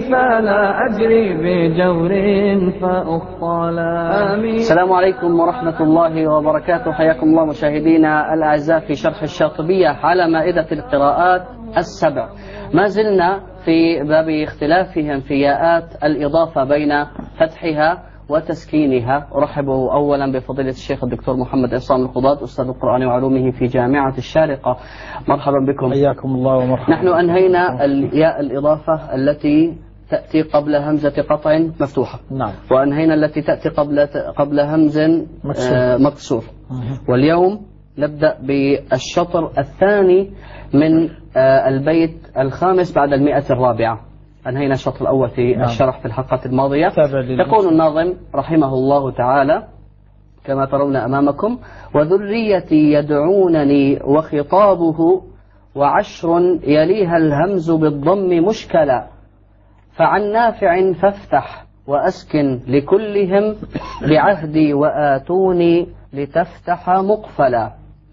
فلا أجري بجور فأخطلا. آمين. السلام عليكم ورحمة الله وبركاته. حياكم الله مشاهدينا الأعزاء في شرح الشاطبية على مائدة القراءات السبع. ما زلنا في باب اختلافهم في ياءات الإضافة بين فتحها وتسكينها. أرحب أولا بفضيلة الشيخ الدكتور محمد عصام القضاة أستاذ القرآن وعلومه في جامعة الشارقة. مرحبا بكم. حياكم الله ومرحبا. نحن أنهينا الياء الإضافة التي تأتي قبل همزة قطع مفتوحة. نعم. وأنهينا التي تأتي قبل همز مكسور. واليوم نبدأ بالشطر الثاني من البيت الخامس بعد 104. أنهينا الشطر الأول في نعم. الشرح في الحلقة الماضية. يقول الناظم رحمه الله تعالى كما ترون أمامكم: وذريتي يدعونني وخطابه وعشر يليها الهمز بالضم مشكلا، فعن نافع فافتح وأسكن لكلهم بعهدي وآتوني لتفتح مقفلا.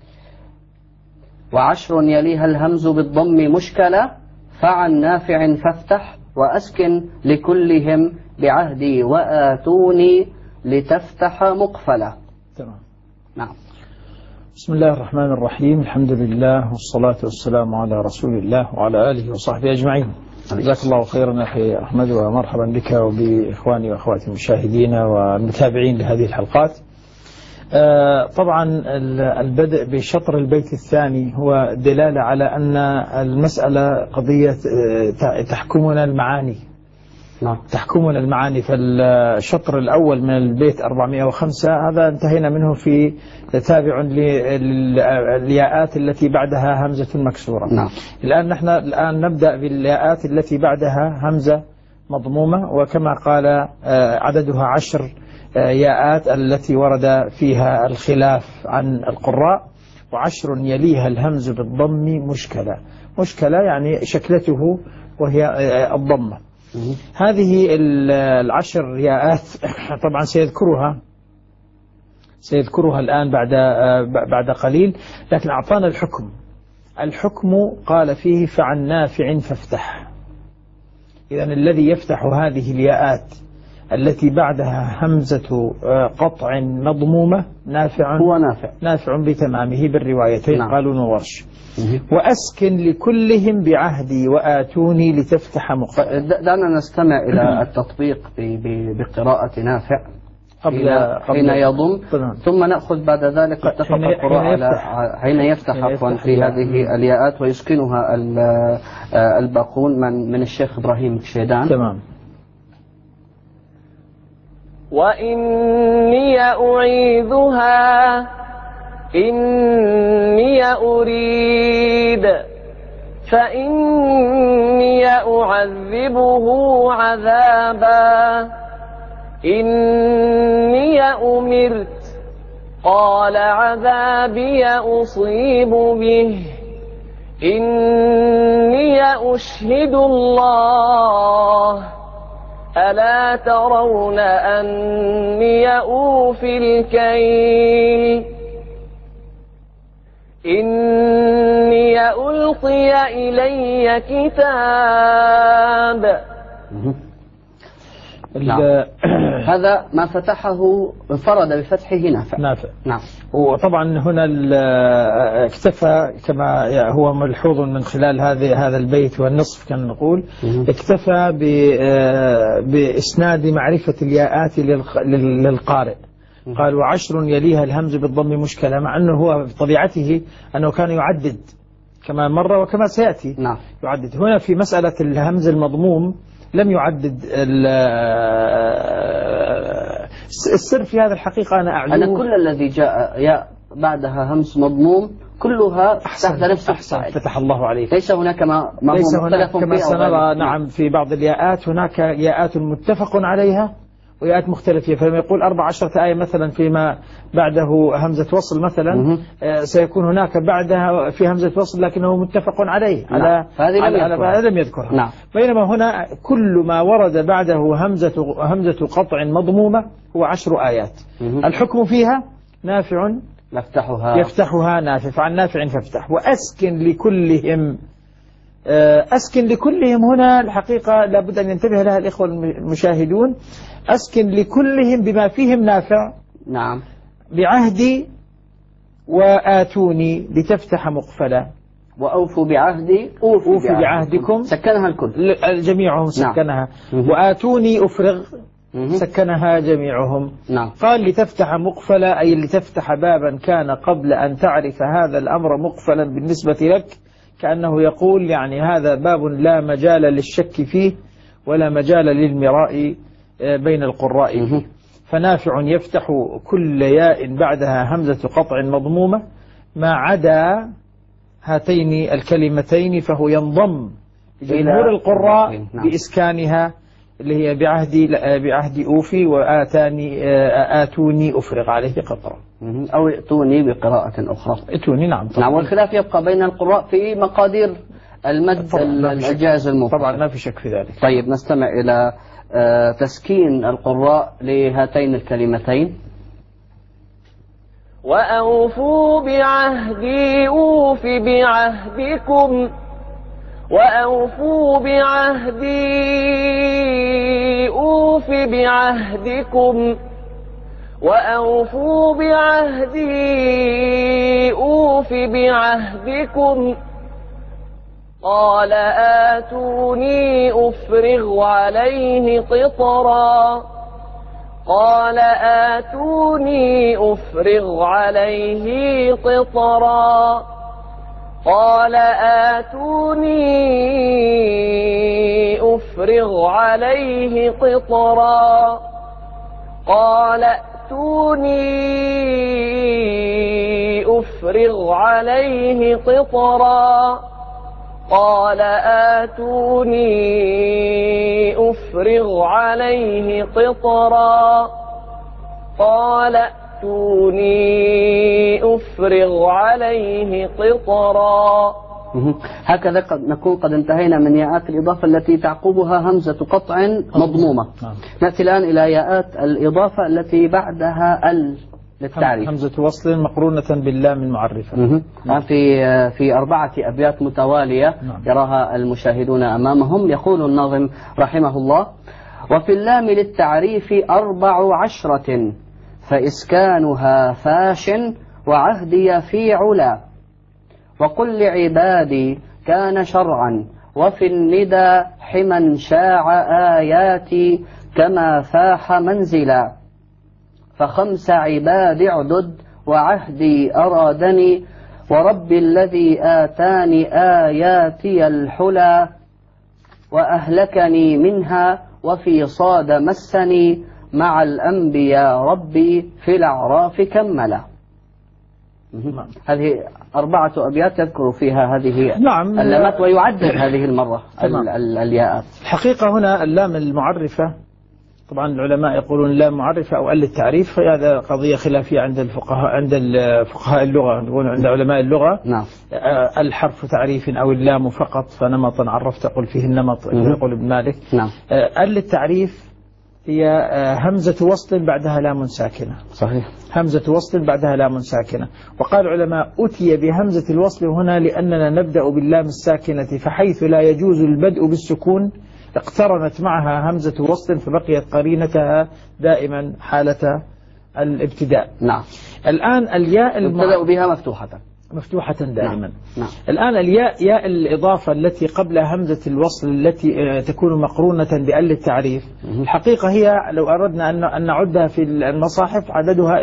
وعشر يليها الهمز بالضم مشكلا، فعن نافع فافتح وأسكن لكلهم بعهدي وآتوني لتفتح مقفلا. تمام. نعم. بسم الله الرحمن الرحيم. الحمد لله والصلاة والسلام على رسول الله وعلى آله وصحبه أجمعين. جزاك الله خيرا أخي أحمد، ومرحبا بك وبإخواني وأخواتي المشاهدين والمتابعين لهذه الحلقات. طبعا البدء بشطر البيت الثاني هو دلالة على أن المسألة قضية تحكمنا المعاني. نعم. تحكمنا المعاني. فالشطر الأول من البيت 405 هذا انتهينا منه في تابع للياءات التي بعدها همزة مكسورة. نعم. الآن نبدأ بالياءات التي بعدها همزة مضمومة، وكما قال عددها 10 ياءات التي ورد فيها الخلاف عن القراء. وعشر يليها الهمز بالضم مشكلة. مشكلة يعني شكلته وهي الضمة. هذه 10 ياءات طبعا سيذكرها الآن بعد قليل، لكن أعطانا الحكم قال فيه فعن نافع فافتح. إذن الذي يفتح هذه الياءات التي بعدها همزة قطع مضمومة هو نافع بتمامه بالروايتين. نعم. قالوا نورش. وأسكن لكلهم بعهدي وآتوني لتفتح دعنا نستمع إلى التطبيق بقراءة نافع حين يضم، ثم نأخذ بعد ذلك اتفق القراء حين يفتح عفوا في هذه الياءات ويسكنها الباقون من الشيخ إبراهيم كشيدان. تمام. وإني أعيذها إني أريد فإني أعذبه عذابا إني أمرت قال عذابي أصيب به إني أشهد الله ألا ترون أني أوفي الكيل إني ألقي إلي كتاب. هذا ما فتحه انفرد بفتحه نافع. نعم. وطبعا هنا اكتفى كما هو ملحوظ من خلال هذا البيت والنصف كان نقول اكتفى بإسناد معرفة الياءات للقارئ. قال وعشر يليها الهمز بالضم مشكلة، مع أنه هو بطبيعته أنه كان يعدد كما مر وكما سيأتي. نعم. يعدد. هنا في مسألة الهمز المضموم لم يعدد. السر في هذا الحقيقة أنا كل الذي جاء ياء بعدها همز مضموم كلها تحت نفس أحسن. فتح الله عليك. ليس هناك ما هو مختلف كما سنرى. نعم. في بعض الياءات هناك ياءات متفق عليها وياءات مختلفة. فلما يقول 14 آية مثلا فيما بعده همزة وصل مثلا سيكون هناك بعدها في همزة وصل لكنه متفق عليه. نعم. على لم يذكرها. نعم. بينما هنا كل ما ورد بعده همزة قطع مضمومة هو 10 آيات. الحكم فيها نافع يفتحها نافع. فعن نافع فافتح وأسكن لكلهم أسكن لكلهم هنا الحقيقة لابد أن ينتبه لها الإخوة المشاهدون. أسكن لكلهم بما فيهم نافع. نعم. بعهدي وآتوني لتفتح مقفلا، وأوفوا بعهدي أوفي بعهدكم، سكنها الكل جميعهم سكنها. نعم. وآتوني أفرغ سكنها جميعهم. نعم. قال لتفتح مقفلا أي لتفتح بابا كان قبل أن تعرف هذا الأمر مقفلا بالنسبة لك، كأنه يقول يعني هذا باب لا مجال للشك فيه ولا مجال للمراء بين القراء فيه. فنافع يفتح كل ياء بعدها همزة قطع مضمومة ما عدا هاتين الكلمتين، فهو ينضم جمهور القراء بإسكانها اللي هي بعهد أوفي آتوني أفرغ عليه قطرا، أو ائتوني بقراءة أخرى. ائتوني. نعم. نعم. والخلاف يبقى بين القراء في مقادير المد الجائز المفرد. طبعا ما في شك في ذلك. طيب نستمع إلى تسكين القراء لهاتين الكلمتين. وأوفوا بعهدي أوف بعهدكم، وأوفوا بعهدي أوف بعهدكم، وأوفوا بعهدي أوف بعهدكم. قال آتوني أفرغ عليه قطرا، قال آتوني أفرغ عليه قطرا، قال آتوني أفرغ عليه قطرا، قال ائتوني أفرغ عليه قطرا، قال آتوني أفرغ عليه قطرا، قال ائتوني أفرغ عليه قطرا. هكذا قد نكون قد انتهينا من ياءات الإضافة التي تعقبها همزة قطع مضمومة. نأتي الآن إلى ياءات الإضافة التي بعدها ال للتعريف، همزة وصل مقرونة باللام المعرفة. في 4 أبيات متوالية يراها المشاهدون أمامهم. يقول الناظم رحمه الله: وفي اللام للتعريف 14 فإسكانها فاش وعهدي في علا، وقل لعبادي كان شرعا وفي الندى حما شاع آياتي كما فاح منزلا، ف5 عباد اعدد وعهدي أرادني ورب الذي آتاني آياتي الحلى، وأهلكني منها وفي صاد مسني مع الأنبياء ربي في الأعراف كملا. هذه 4 أبيات يذكر فيها هذه اللامات ويعدد هذه المرة الياءات. الحقيقة هنا اللام المعرفة طبعا العلماء يقولون اللام معرفة أو التعريف، هذا قضية خلافية عند الفقهاء اللغة، عند علماء اللغة. نعم. الحرف تعريف أو اللام فقط، فنمطا عرفت قل فيه النمط يقول ابن مالك. نعم. التعريف هي همزة وصل بعدها لام ساكنة. صحيح. همزة وصل بعدها لام ساكنة. وقال العلماء أتي بهمزة الوصل هنا لأننا نبدأ باللام الساكنة، فحيث لا يجوز البدء بالسكون اقترنت معها همزة وصل فبقيت قرينتها دائما حالة الابتداء. نعم. الآن الياء نبدأ بها مفتوحة دائما. نعم. الآن ياء الإضافة التي قبل همزة الوصل التي تكون مقرونة بأل التعريف، الحقيقة هي لو أردنا أن نعدها في المصاحف عددها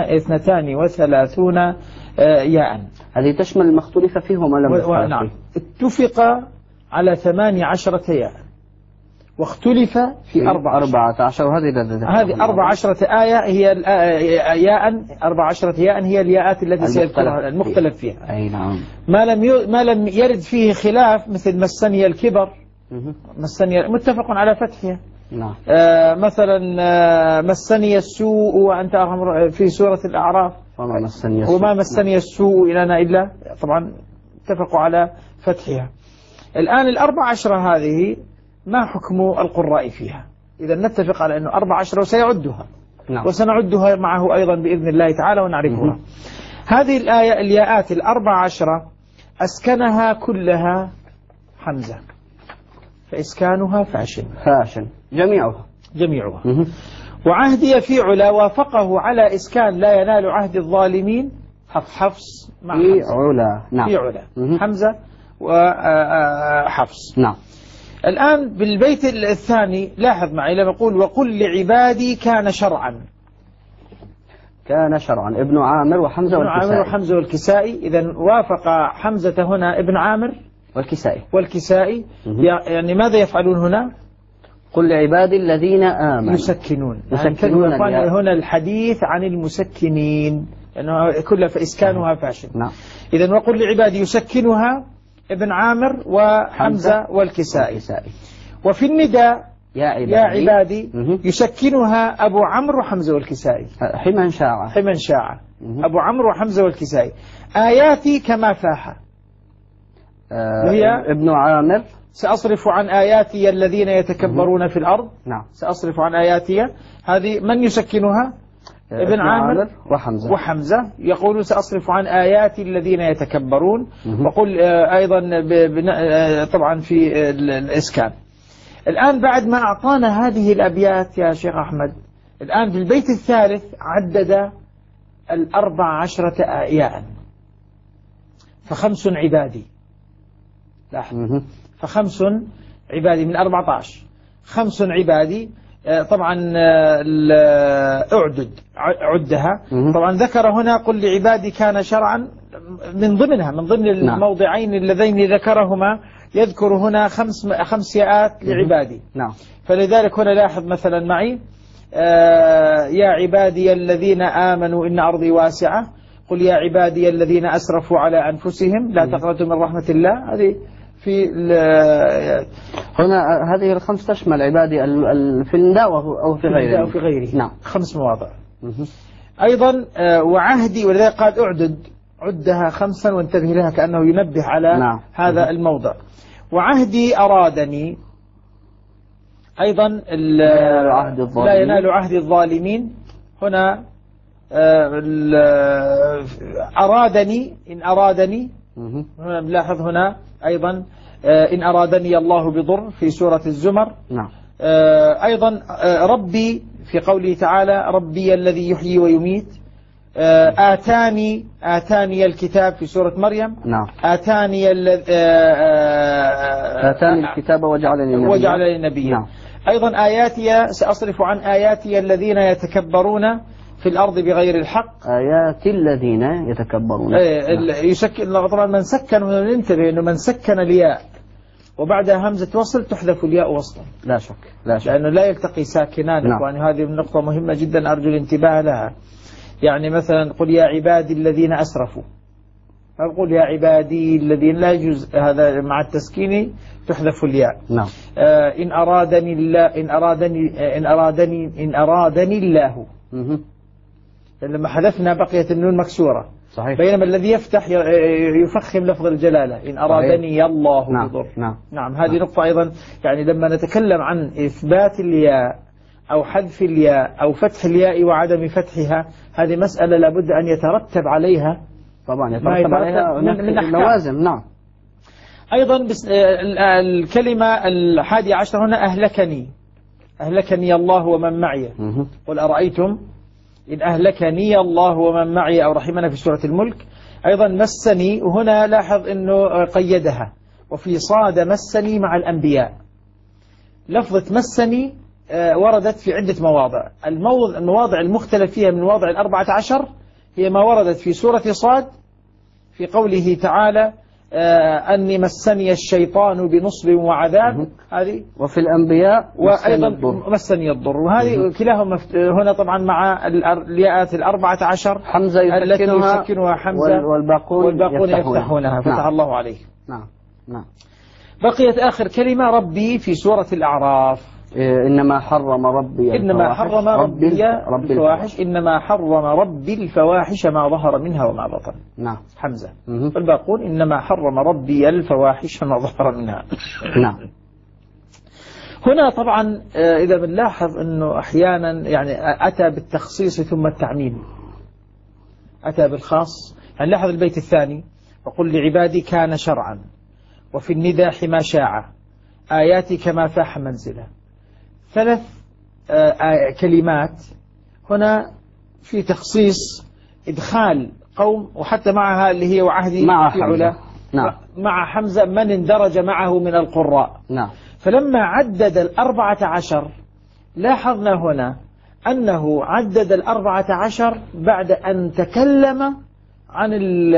32 ياء. هذه تشمل المختلف فيهم ولا نعم. اتفق على 18 ياء واختلف في 14. هذه 14 آية هي ياء 14 ياء هي الياءات التي سيذكرها المختلف فيها. أي نعم. ما لم يرد فيه خلاف مثل مسني الكبر، مسني متفق على فتحها. نعم. مثلا مسني السوء وأنت أرحم في سورة الأعراف، وما مسني السوء إلينا إلا، طبعا اتفقوا على فتحها. الآن 14 هذه ما حكم القراء فيها؟ إذا نتفق على أنه 14 وسيعدها. نعم. وسنعدها معه أيضا بإذن الله تعالى ونعرفها. هذه الآية الياءات 14 أسكنها كلها حمزة، فإسكانها فاشن. جميعها. وعهدي في علا وافقه على إسكان لا ينال عهد الظالمين حفص مع في حمزة. علا. نعم. في علا حمزة وحفص. نعم. الآن بالبيت الثاني لاحظ معي لما يقول وقل لعبادي كان شرعا. كان شرعا ابن عامر وحمزة والكسائي. إذا وافق حمزة هنا ابن عامر والكسائي. يعني ماذا يفعلون هنا؟ قل لعبادي الذين آمنوا يسكنون. هنا الحديث عن المسكنين لأنه كلها فإسكانها فاشل. نعم. إذا وقل لعبادي يسكنها ابن عامر وحمزة والكسائي. وفي النداء يا عبادي يسكنها أبو عمرو وحمزة والكسائي. حمن شاعة. أبو عمرو وحمزة والكسائي. آياتي كما فاح هي ابن عامر. سأصرف عن آياتي الذين يتكبرون في الأرض. نعم. سأصرف عن آياتي. هذه من يسكنها؟ ابن عامر وحمزة. يقول سأصرف عن آياتي الذين يتكبرون. وقل أيضا طبعا في الإسكان. الآن بعد ما أعطانا هذه الأبيات يا شيخ أحمد، الآن في البيت الثالث عدد 14 آياء. فخمس عبادي. لاحظ. فخمس عبادي من 14. 5 عبادي. طبعا عدها. طبعا ذكر هنا قل لعبادي كان شرعا من ضمن الموضعين اللذين ذكرهما. يذكر هنا 5 ياءات لعبادي. نعم. فلذلك هنا لاحظ مثلا معي يا عبادي الذين آمنوا إن أرضي واسعة. قل يا عبادي الذين أسرفوا على أنفسهم لا تقنطوا من رحمة الله. هذه في هنا هذه ال5 تشمل عبادي في النداء أو في غيره. نعم. 5 مواضع. أيضا وعهدي ولذلك قال عدها 5 وانتبه لها كأنه ينبه على هذا الموضع. وعهدي أرادني أيضا لا ينال عهد الظالمين. هنا أرادني إن أرادني. هنا بلاحظ هنا أيضا إن أرادني الله بضر في سورة الزمر. نعم. أيضا ربي في قوله تعالى ربي الذي يحيي ويميت. آتاني الكتاب في سورة مريم. نعم. آتاني الكتاب وجعلني نبيا. نعم. أيضا آياتي سأصرف عن آياتي الذين يتكبرون في الأرض بغير الحق. آيات الذين يتكبرون. يسكن طبعا من سكن ننتبه إنه من سكن الياء وبعدها همزة وصل تحذف الياء وصلا. لا شك. لأنه لا يلتقي ساكنان. يعني هذه النقطة مهمة جدا أرجو الانتباه لها. يعني مثلا قل يا عبادي الذين أسرفوا. أقول يا عبادي الذين لا يجوز هذا مع التسكين تحذف الياء. نعم. إن أرادني الله إن أرادني الله. لما حذفنا بقيت النون مكسورة. صحيح. بينما الذي يفتح يفخم لفظ الجلالة إن أرادني الله بضر. نعم. هذه نقطة أيضا. يعني لما نتكلم عن إثبات الياء أو حذف الياء أو فتح الياء وعدم فتحها، هذه مسألة لابد أن يترتب عليها طبعا يترتب عليها من اللوازم. نعم. أيضا الكلمة 11 هنا أهلكني الله ومن معي. قل أرأيتم إن أهلكني الله ومن معي أو رحمنا في سورة الملك. أيضا مسني وهنا لاحظ أنه قيدها. وفي صاد مسني مع الأنبياء. لفظة مسني وردت في عدة مواضع. المواضع المختلف فيها من واضع 14 هي ما وردت في سورة صاد في قوله تعالى أني مسني الشيطان بنصب وعذاب. هذه. وفي الأنبياء وأيضا مسني الضر. وهذه كلاهما هنا طبعا مع الياءات 14 حمزة التي يسكنها حمزة والباقون يفتحونها. فتح الله عليه. نعم. بقيت آخر كلمة ربي في سورة الأعراف. إنما حرم ربي الفواحش. إنما حرم ربي الفواحش ما ظهر منها وما بطن. نعم. حمزة. والباقون إنما حرم ربي الفواحش ما ظهر منها. نعم. هنا طبعا إذا بنلاحظ أنه أحيانا يعني أتى بالتخصيص ثم التعميم. أتى بالخاص. يعني لاحظ البيت الثاني وقل لعبادي كان شرعا. وفي النداح ما شاع آياتي كما فاح منزلا. 3 كلمات هنا في تخصيص إدخال قوم، وحتى معها اللي هي وعهدي مع في علا. نعم. مع حمزة من اندرج معه من القراء. نعم. فلما عدد 14 لاحظنا هنا أنه عدد 14 بعد أن تكلم عن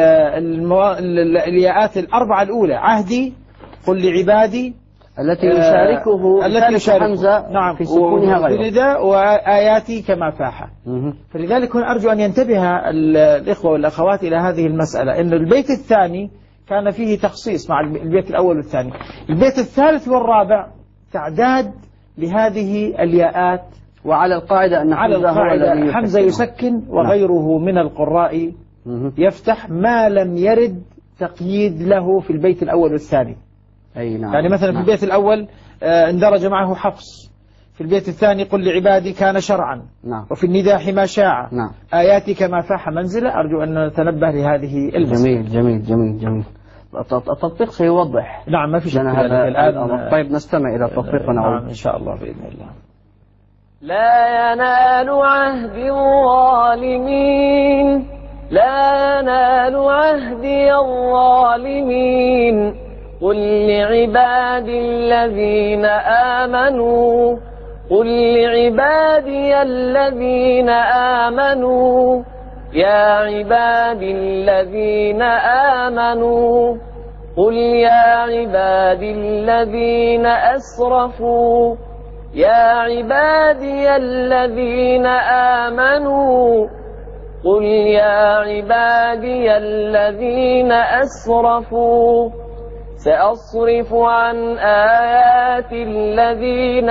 الياءات 4 الأولى، عهدي، قل لعبادي، التي يشاركه حمزة نعم في سكونها غيره، وآياتي كما فاح. فلذلك هنا أرجو أن ينتبه الإخوة والأخوات إلى هذه المسألة، أن البيت الثاني كان فيه تخصيص مع البيت الأول والثاني. البيت الثالث والرابع تعداد لهذه الياءات، وعلى القاعدة أن حمزة يسكن وغيره من القراء يفتح ما لم يرد تقييد له في البيت الأول والثاني. أي نعم. يعني مثلا في البيت الأول اندرج معه حفص، في البيت الثاني قل لعبادي كان شرعا. نعم. وفي النداح ما شاع. نعم. آياتي كما فاح منزلة. أرجو أن نتنبه لهذه المسألة. جميل جميل جميل جميل. التطبيق سيوضح. نعم ما في شك الآن. طيب نستمع إلى التطبيق ونعود. نعم إن شاء الله بإذن الله. لا ينال عهد الظالمين، لا ينال عهدي الظالمين، قل لعبادي الذين آمنوا، قل لعبادي الذين آمنوا، يا عبادي الذين آمنوا، قل يا عبادي الذين أسرفوا، يا عبادي الذين آمنوا، قل يا عبادي الذين أسرفوا، سأصرف عن آياتي الذين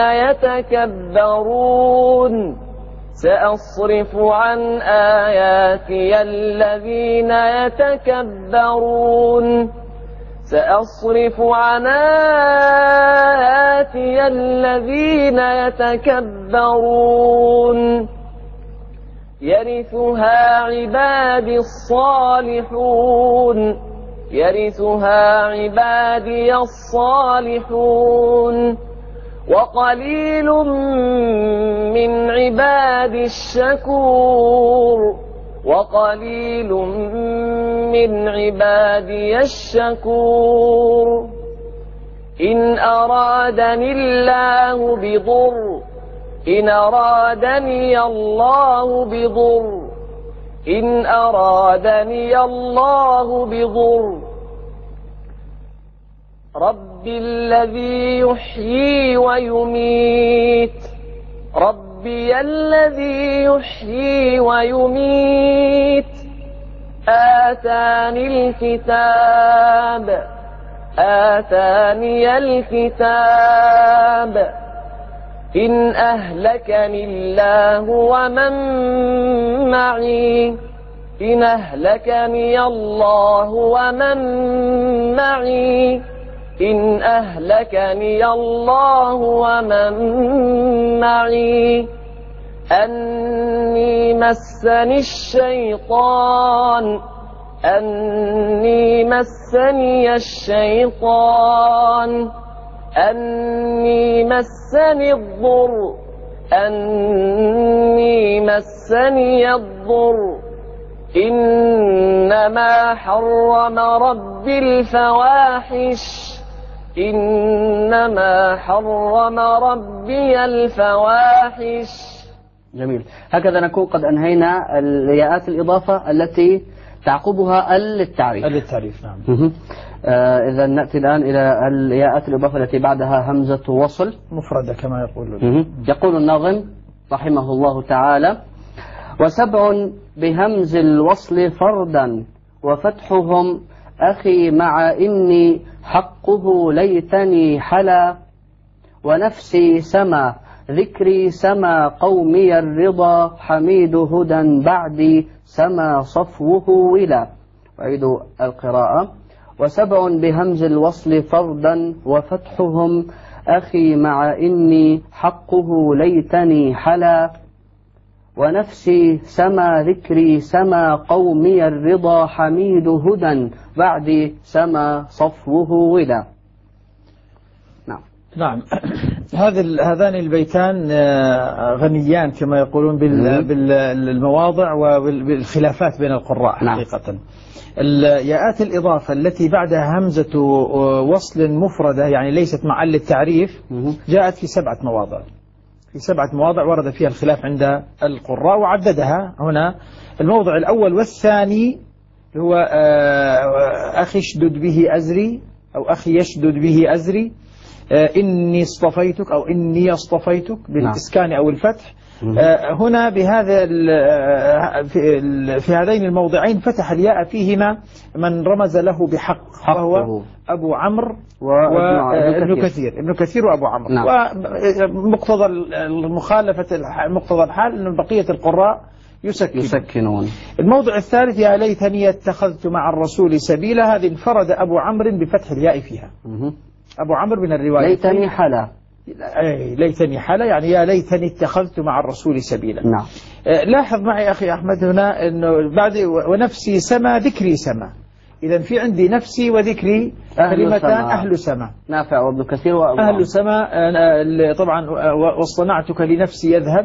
يتكبرون، سأصرف عن آياتي الذين يتكبرون، سأصرف عن آياتي الذين يتكبرون، يرثها عبادي الصالحون، يرثها عبادي الصالحون، وقليل من عبادي الشكور، وقليل من عبادي الشكور. إن أرادني الله بضر، إن أرادني الله بضر، إن أرادني الله بضر، ربي الذي يحيي ويميت، ربي الذي يحيي ويميت، آتاني الكتاب، آتاني الكتاب، إن أهلكني الله ومن معي، إن أهلكني الله ومن معي، إن أهلكني الله ومن معي، أني مسني الشيطان، أني مسني الشيطان، أني مسني الضر، أني مسني الضر، إنما حرم ربي الفواحش، إنما حرم ربي الفواحش. جميل. هكذا نكون قد أنهينا الياءات الإضافة التي تعقبها للتعريف. للتعريف نعم. إذا نأتي الآن إلى الياءات الإضافة التي بعدها همزة وصل مفردة كما يقول. يقول الناظم رحمه الله تعالى: وسبع بهمز الوصل فردا وفتحهم أخي مع إني حقه ليتني حلا، ونفسي سما ذكري سما قومي الرضا، حميد هدى بعدي سما صفوه ولا. أعيد القراءة: وسبع بهمز الوصل فردا وفتحهم أخي مع إني حقه ليتني حلا، ونفسي سما ذكري سما قومي الرضا حميد هدى بعد سما صفوه ولا. نعم. هذان البيتان غنيان كما يقولون بالمواضع وبالخلافات بين القراء حقيقة. ياءات الإضافة التي بعدها همزة وصل مفردة يعني ليست محل التعريف جاءت في 7 مواضع. في 7 مواضع ورد فيها الخلاف عند القراء وعددها هنا. الموضع الأول والثاني هو أخي اشدد به أزري أو أخي يشدد به أزري، إني اصطفيتك أو إني اصطفيتك بالإسكان أو الفتح. هنا بهذا في هذين الموضعين فتح الياء فيهما من رمز له بحق وهو أبو عمرو وابن كثير. ابن كثير وأبو عمرو. ومقتضى المخالفة مقتضى الحال أن بقية القراء يسكنون. الموضع الثالث يا ليتني اتخذت مع الرسول سبيلا، هذه انفرد أبو عمرو بفتح الياء فيها. أبو عمرو من الرواية ليتني حلا، ليتني حلا يعني يا ليتني اتخذت مع الرسول سبيلا. نعم. لاحظ معي أخي أحمد هنا أنه بعد ونفسي سما ذكري سما، إذا في عندي نفسي وذكري كلمتان أهل سما. نافع وابن كثير وأبو أهل سما طبعا واصطنعتك لنفسي يذهب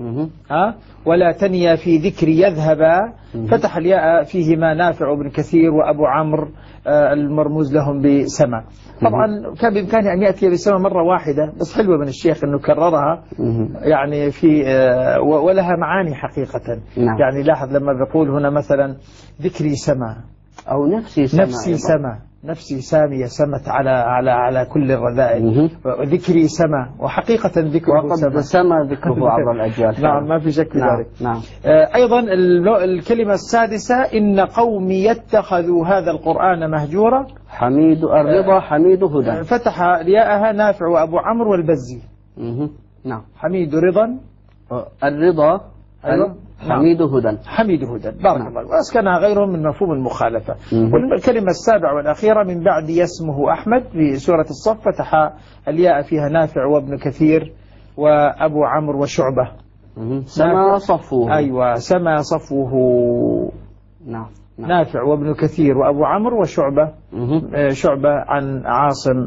ولا تنيا في ذكري يذهبا، فتح الياء فيهما نافع وابن كثير وأبو عمرو المرموز لهم بسما. طبعا كان بإمكانه أن يأتي بسما مرة واحدة، بس حلوة من الشيخ أنه كررها يعني في ولها معاني حقيقة. يعني لاحظ لما بيقول هنا مثلا ذكري سما أو نفسي سما نفسي سامية سمت على كل الرذائل، ذكري سما وحقيقة ذكره سما ذكره عبر الأجيال. نعم ما في شك في ذلك. نعم. أيضا الكلمة السادسة إن قومي يتخذوا هذا القرآن مهجورا حميد الرضا حميد هدى، فتح الياءها نافع وأبو عمرو والبزي. نعم. حميد رضا الرضا أيوة. حميد هدى حميد هدى بارك الله، وأسكنها غيرهم من مفهوم المخالفة. والكلمة السابعة والأخيرة من بعد اسمه أحمد في سورة الصف فتح الياء فيها نافع وابن كثير وأبو عمرو وشعبة. سما صفوه. أيوة سما صفوه. نعم. نافع وابن كثير وأبو عمرو وشعبة. شعبة عن عاصم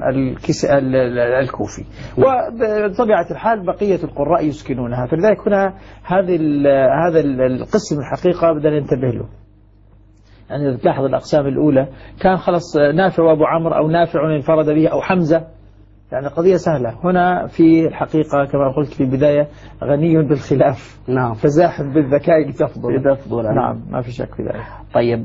الكوفي. وبطبيعة الحال بقية القراء يسكنونها، فلذلك هنا هذا القسم الحقيقة بدنا ننتبه له. يعني تلاحظ الأقسام الأولى كان خلص نافع وأبو عمرو أو نافع انفرد به أو حمزة، يعني قضية سهلة. هنا في الحقيقة كما قلت في البداية غني بالخلاف. نعم. فزاحف بالذكاء لتفضل. نعم ما في شك في ذلك. طيب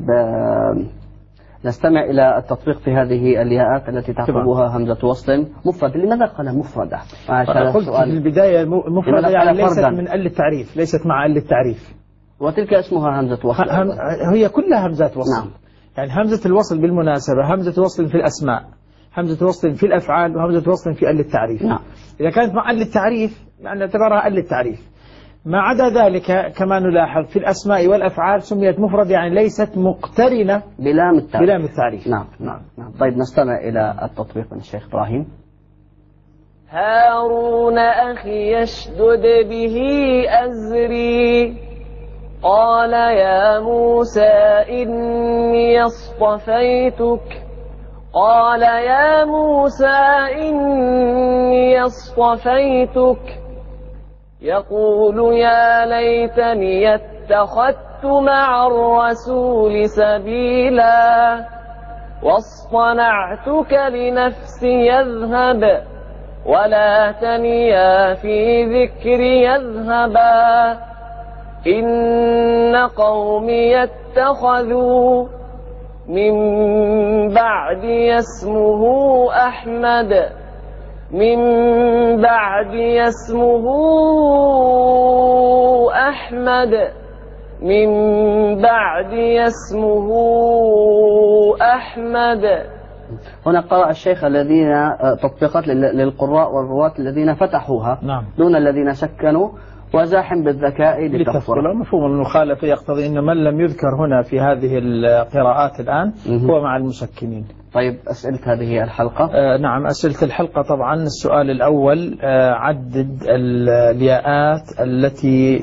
نستمع إلى التطبيق في هذه الياءات التي تعقبها همزة وصل مفرد. لماذا قال مفردة؟ قلت في البداية مفردة يعني ليست من ال التعريف، ليست مع ال التعريف، وتلك اسمها همزة وصل. هي كلها همزات وصل. نعم. يعني همزة الوصل بالمناسبة همزة وصل في الأسماء، همزة وصل في الأفعال، وهمزة وصل في ال التعريف. نعم. إذا كانت مع ال التعريف يعني نعتبرها ال التعريف. ما عدا ذلك كما نلاحظ في الأسماء والأفعال سميت مفرد يعني ليست مقترنة بلام التعريف. نعم. طيب نستمع إلى التطبيق من الشيخ إبراهيم. هارون أخي يشدد به أزري قال يا موسى إني اصطفيتك قال يا موسى إني اصطفيتك يقول يا ليتني اتخذت مع الرسول سبيلا واصطنعتك لنفسي يذهب ولا تنيا في ذكري يذهبا إن قومي اتخذوا من بعد اسمه أحمد من بعد اسمه أحمد من بعد اسمه أحمد. هنا قرأ الشيخ الذين تطبيقات للقراء والرواة الذين فتحوها. نعم. دون الذين سكنوا وزاحم بالذكاء لتفضل. مفهوم المخالفة يقتضي أن من لم يذكر هنا في هذه القراءات الآن هو مع المسكنين. طيب أسئلة هذه الحلقة. نعم، أسئلة الحلقة طبعا السؤال الأول عدد الياءات التي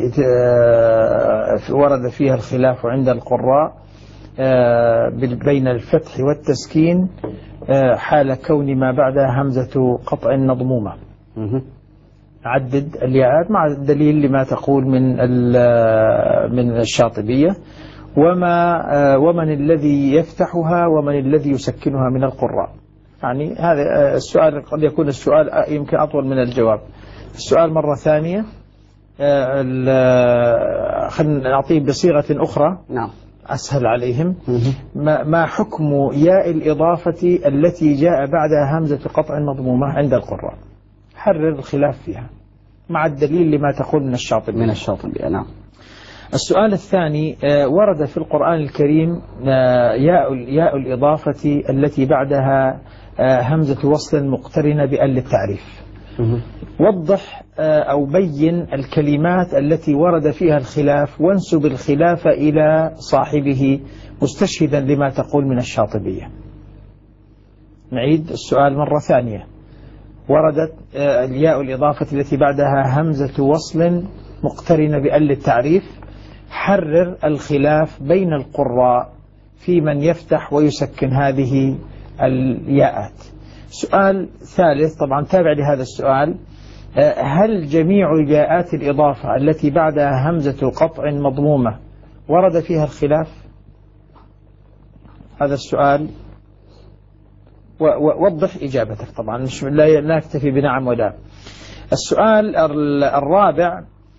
ورد فيها الخلاف عند القراء بين الفتح والتسكين حال كون ما بعدها همزة قطع مضمومة. عدد الياءات مع الدليل لما تقول من الشاطبية، ومن الذي يفتحها ومن الذي يسكنها من القراء. يعني هذا السؤال قد يكون السؤال يمكن أطول من الجواب. السؤال مرة ثانية خلينا نعطيه بصيغة أخرى. نعم. أسهل عليهم. ما حكم ياء الإضافة التي جاء بعدها همزة قطع مضمومة عند القراء؟ حرر الخلاف فيها مع الدليل لما تقول من الشاطبية. نعم. السؤال الثاني ورد في القرآن الكريم ياء الإضافة التي بعدها همزة وصل مقترنة بأل التعريف. وضح أو بين الكلمات التي ورد فيها الخلاف وانسب الخلاف إلى صاحبه مستشهدا لما تقول من الشاطبية. نعيد السؤال مرة ثانية. وردت الياء الإضافة التي بعدها همزة وصل مقترنة بأل التعريف. حرر الخلاف بين القراء في من يفتح ويسكن هذه الياءات. سؤال ثالث طبعا تابع لهذا السؤال. هل جميع ياءات الإضافة التي بعدها همزة قطع مضمومة ورد فيها الخلاف؟ هذا السؤال ووضح إجابتك طبعا، مش لا نكتفي بنعم ولا. السؤال الرابع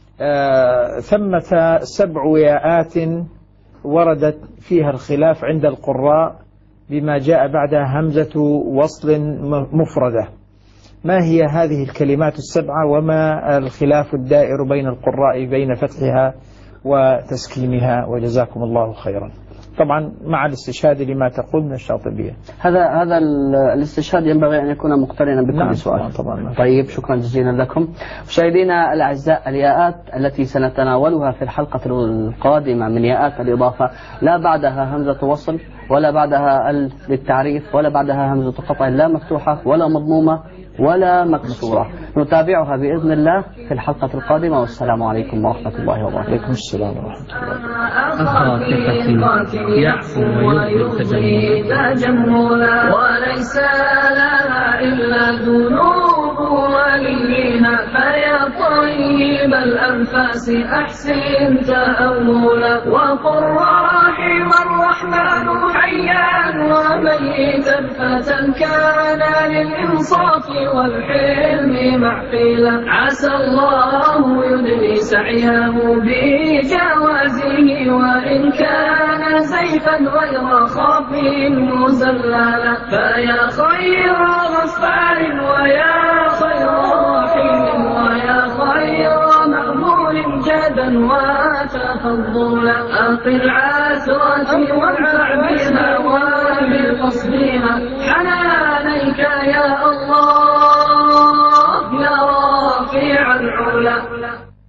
ثمة 7 ياءات وردت فيها الخلاف عند القراء بما جاء بعدها همزة وصل مفردة. ما هي هذه الكلمات 7 وما الخلاف الدائر بين القراء بين فتحها وتسكينها؟ وجزاكم الله خيرا. طبعا مع الاستشهاد لما تقول من الشاطبية. هذا الاستشهاد ينبغي أن يكون مقترنا بكل نعم سؤال. طبعا. طيب شكرا جزيلا لكم. مشاهدينا الأعزاء، الياءات التي سنتناولها في الحلقة القادمة من ياءات الإضافة لا بعدها همزة وصل ولا بعدها للتعريف ولا بعدها همزة قطع لا مفتوحة ولا مضمومة ولا مكسورة. نتابعها بإذن الله في الحلقة القادمة، والسلام عليكم ورحمة الله وبركاته. وعليكم السلام ورحمة الله. أخاطفتي يعفو ويرضي تجملا، وليس لها إلا ذنوب وليها، فيا طيب الأنفاس أحسن تأولا، وقل رحم الرحمن حيا وميتا فتى كان للإنصاف والحلم معقلا، عسى الله يدني سعيه بجوازه، وإن كان سيفا غير خاف مزللا، فيا خير غفار ويا خير رحيم ويا خير مأمور جدا وتفضلا، أقل عثرتي وانفع بها وبقصدها، حنانيك يا الله يا رافع العلا.